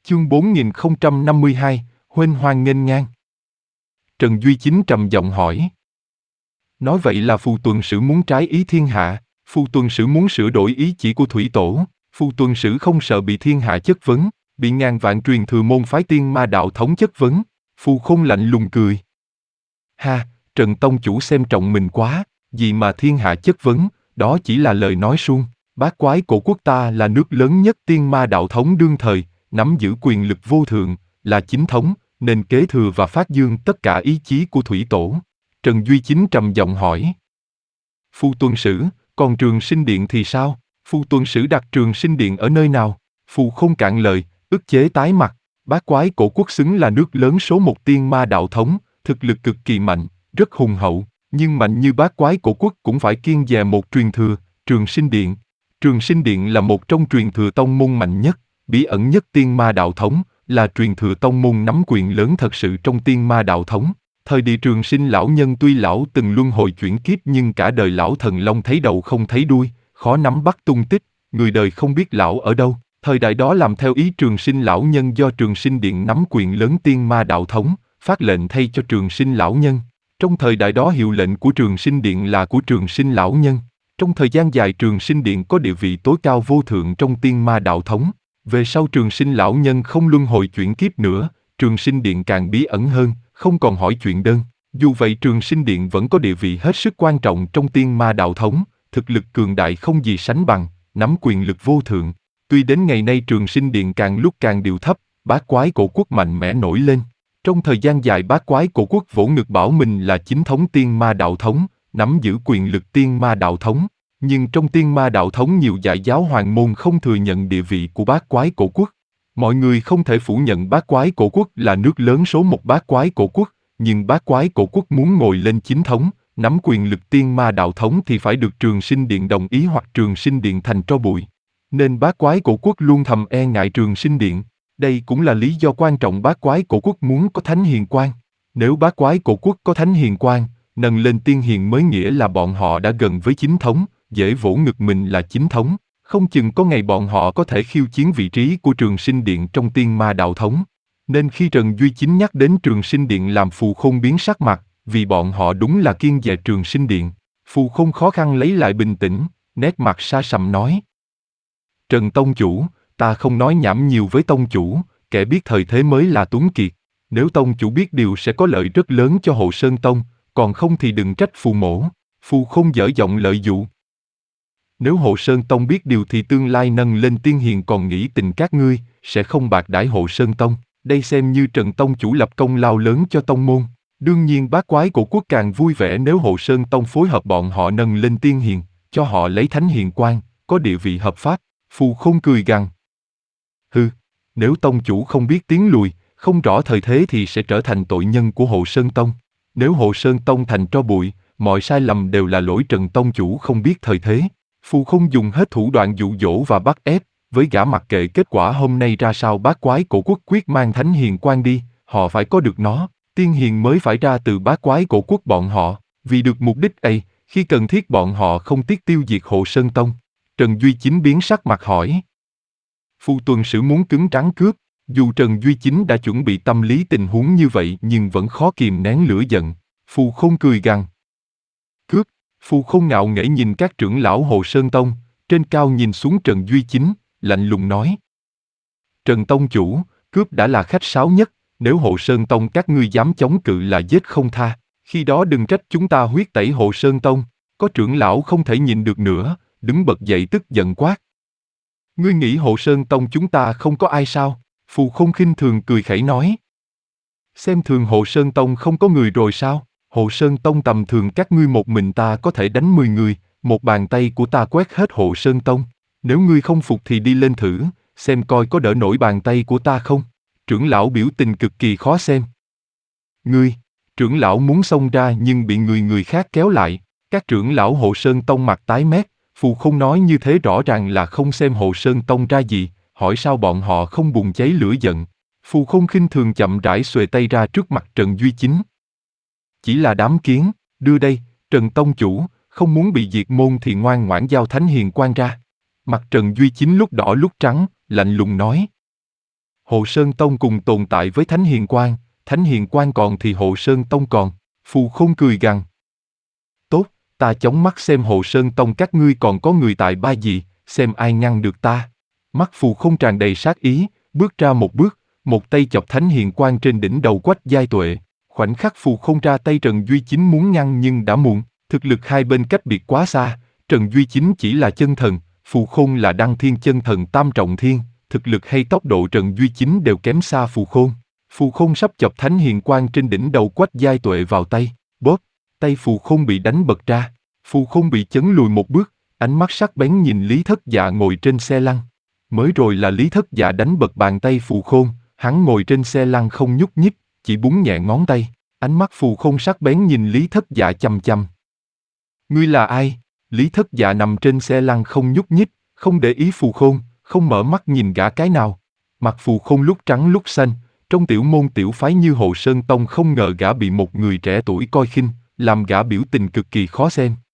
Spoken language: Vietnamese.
Chương 4052, huênh hoang nghênh ngang. Trần Duy Chính trầm giọng hỏi. Nói vậy là Phù Tuần Sử muốn trái ý thiên hạ, Phù Tuần Sử muốn sửa đổi ý chỉ của Thủy Tổ, Phù Tuần Sử không sợ bị thiên hạ chất vấn, bị ngàn vạn truyền thừa môn phái tiên ma đạo thống chất vấn. Phù Khôn lạnh lùng cười. Ha, Trần Tông Chủ xem trọng mình quá, gì mà thiên hạ chất vấn, đó chỉ là lời nói suông. Bát Quái Cổ Quốc ta là nước lớn nhất tiên ma đạo thống đương thời, nắm giữ quyền lực vô thượng, là chính thống, nên kế thừa và phát dương tất cả ý chí của Thủy Tổ. Trần Duy Chính trầm giọng hỏi. Phù Tuần Sử, còn Trường Sinh Điện thì sao? Phù Tuần Sử đặt Trường Sinh Điện ở nơi nào? Phù Khôn cạn lời, ức chế tái mặt. Bát Quái Cổ Quốc xứng là nước lớn số một tiên ma đạo thống, thực lực cực kỳ mạnh, rất hùng hậu, nhưng mạnh như Bát Quái Cổ Quốc cũng phải kiêng dè một truyền thừa, Trường Sinh Điện. Trường Sinh Điện là một trong truyền thừa tông môn mạnh nhất, bí ẩn nhất tiên ma đạo thống, là truyền thừa tông môn nắm quyền lớn thật sự trong tiên ma đạo thống. Thời địa Trường Sinh lão nhân tuy lão từng luân hồi chuyển kiếp nhưng cả đời lão thần long thấy đầu không thấy đuôi, khó nắm bắt tung tích, người đời không biết lão ở đâu. Thời đại đó làm theo ý Trường Sinh lão nhân do Trường Sinh Điện nắm quyền lớn tiên ma đạo thống, phát lệnh thay cho Trường Sinh lão nhân. Trong thời đại đó hiệu lệnh của Trường Sinh Điện là của Trường Sinh lão nhân. Trong thời gian dài Trường Sinh Điện có địa vị tối cao vô thượng trong tiên ma đạo thống. Về sau Trường Sinh lão nhân không luân hồi chuyển kiếp nữa, Trường Sinh Điện càng bí ẩn hơn, không còn hỏi chuyện đơn. Dù vậy Trường Sinh Điện vẫn có địa vị hết sức quan trọng trong tiên ma đạo thống, thực lực cường đại không gì sánh bằng, nắm quyền lực vô thượng. Tuy đến ngày nay Trường Sinh Điện càng lúc càng điệu thấp, Bát Quái Cổ Quốc mạnh mẽ nổi lên. Trong thời gian dài Bát Quái Cổ Quốc vỗ ngực bảo mình là chính thống tiên ma đạo thống, nắm giữ quyền lực tiên ma đạo thống. Nhưng trong tiên ma đạo thống nhiều dạy giáo hoàng môn không thừa nhận địa vị của Bát Quái Cổ Quốc. Mọi người không thể phủ nhận Bát Quái Cổ Quốc là nước lớn số một Bát Quái Cổ Quốc, nhưng Bát Quái Cổ Quốc muốn ngồi lên chính thống, nắm quyền lực tiên ma đạo thống thì phải được Trường Sinh Điện đồng ý hoặc Trường Sinh Điện thành tro bụi. Nên Bát Quái Cổ Quốc luôn thầm e ngại Trường Sinh Điện. Đây cũng là lý do quan trọng Bát Quái Cổ Quốc muốn có Thánh Hiền Quang. Nếu Bát Quái Cổ Quốc có Thánh Hiền Quang, nâng lên tiên hiền mới nghĩa là bọn họ đã gần với chính thống, dễ vỗ ngực mình là chính thống. Không chừng có ngày bọn họ có thể khiêu chiến vị trí của Trường Sinh Điện trong tiên ma đạo thống. Nên khi Trần Duy Chính nhắc đến Trường Sinh Điện làm Phù Khôn biến sắc mặt, vì bọn họ đúng là kiêng dè Trường Sinh Điện. Phù Khôn khó khăn lấy lại bình tĩnh, nét mặt sa sầm nói. Trần Tông Chủ, ta không nói nhảm nhiều với Tông Chủ, kẻ biết thời thế mới là Tuấn Kiệt. Nếu Tông Chủ biết điều sẽ có lợi rất lớn cho Hộ Sơn Tông, còn không thì đừng trách Phù Mỗ. Phù Khôn dở giọng lợi dụ. Nếu Hộ Sơn Tông biết điều thì tương lai nâng lên tiên hiền còn nghĩ tình các ngươi, sẽ không bạc đãi Hộ Sơn Tông. Đây xem như Trần Tông Chủ lập công lao lớn cho tông môn. Đương nhiên Bát Quái Cổ Quốc càng vui vẻ nếu Hộ Sơn Tông phối hợp bọn họ nâng lên tiên hiền, cho họ lấy Thánh Hiền Quang, có địa vị hợp pháp. Phù Khôn cười gằn. Hừ, nếu Tông Chủ không biết tiến lùi, không rõ thời thế thì sẽ trở thành tội nhân của Hộ Sơn Tông. Nếu Hộ Sơn Tông thành tro bụi, mọi sai lầm đều là lỗi Trần Tông Chủ không biết thời thế. Phù Khôn dùng hết thủ đoạn dụ dỗ và bắt ép, với gã mặc kệ kết quả hôm nay ra sao Bát Quái Cổ Quốc quyết mang Thánh Hiền Quang đi, họ phải có được nó, tiên hiền mới phải ra từ Bát Quái Cổ Quốc bọn họ, vì được mục đích ấy, khi cần thiết bọn họ không tiếc tiêu diệt Hộ Sơn Tông. Trần Duy Chính biến sắc mặt hỏi. Phù Tuần Sử muốn cứng rắn cướp, dù Trần Duy Chính đã chuẩn bị tâm lý tình huống như vậy nhưng vẫn khó kìm nén lửa giận. Phù Khôn cười gằn. Cướp? Phù Khôn ngạo nghễ nhìn các trưởng lão Hộ Sơn Tông, trên cao nhìn xuống Trần Duy Chính, lạnh lùng nói. Trần Tông Chủ, cướp đã là khách sáo nhất, nếu Hộ Sơn Tông các ngươi dám chống cự là giết không tha, khi đó đừng trách chúng ta huyết tẩy Hộ Sơn Tông. Có trưởng lão không thể nhìn được nữa, đứng bật dậy tức giận quát. Ngươi nghĩ Hộ Sơn Tông chúng ta không có ai sao? Phù Khôn khinh thường cười khẩy nói. Xem thường Hộ Sơn Tông không có người rồi sao? Hộ Sơn Tông tầm thường các ngươi một mình ta có thể đánh 10 người, một bàn tay của ta quét hết Hộ Sơn Tông. Nếu ngươi không phục thì đi lên thử, xem coi có đỡ nổi bàn tay của ta không? Trưởng lão biểu tình cực kỳ khó xem. Ngươi, trưởng lão muốn xông ra nhưng bị người khác kéo lại. Các trưởng lão Hộ Sơn Tông mặt tái mét, Phù Khôn nói như thế rõ ràng là không xem Hộ Sơn Tông ra gì, hỏi sao bọn họ không bùng cháy lửa giận. Phù Khôn khinh thường chậm rãi xuề tay ra trước mặt Trần Duy Chính. Chỉ là đám kiến, đưa đây, Trần Tông Chủ, không muốn bị diệt môn thì ngoan ngoãn giao Thánh Hiền Quang ra. Mặt Trần Duy Chính lúc đỏ lúc trắng, lạnh lùng nói. Hộ Sơn Tông cùng tồn tại với Thánh Hiền Quang còn thì Hộ Sơn Tông còn. Phù Khôn cười gằn. Tốt, ta chóng mắt xem Hộ Sơn Tông các ngươi còn có người tài ba gì, xem ai ngăn được ta. Mắt Phù Khôn tràn đầy sát ý, bước ra một bước, một tay chọc Thánh Hiền Quang trên đỉnh đầu Quách Giai Tuệ. Khoảnh khắc Phù Khôn ra tay Trần Duy Chính muốn ngăn nhưng đã muộn, thực lực hai bên cách biệt quá xa, Trần Duy Chính chỉ là chân thần, Phù Khôn là đăng thiên chân thần tam trọng thiên, thực lực hay tốc độ Trần Duy Chính đều kém xa Phù Khôn. Phù Khôn sắp chọc Thánh Hiền Quang trên đỉnh đầu Quách Giai Tuệ vào tay, bóp, tay Phù Khôn bị đánh bật ra, Phù Khôn bị chấn lùi một bước, ánh mắt sắc bén nhìn Lý Thất Dạ ngồi trên xe lăn. Mới rồi là Lý Thất Dạ đánh bật bàn tay Phù Khôn, hắn ngồi trên xe lăn không nhúc nhích, chỉ búng nhẹ ngón tay, ánh mắt Phù Khôn sắc bén nhìn Lý Thất Dạ chằm chằm. Ngươi là ai? Lý Thất Dạ nằm trên xe lăn không nhúc nhích, không để ý Phù Khôn, không mở mắt nhìn gã cái nào. Mặt Phù Khôn lúc trắng lúc xanh, trong tiểu môn tiểu phái như Hộ Sơn Tông không ngờ gã bị một người trẻ tuổi coi khinh, làm gã biểu tình cực kỳ khó xem.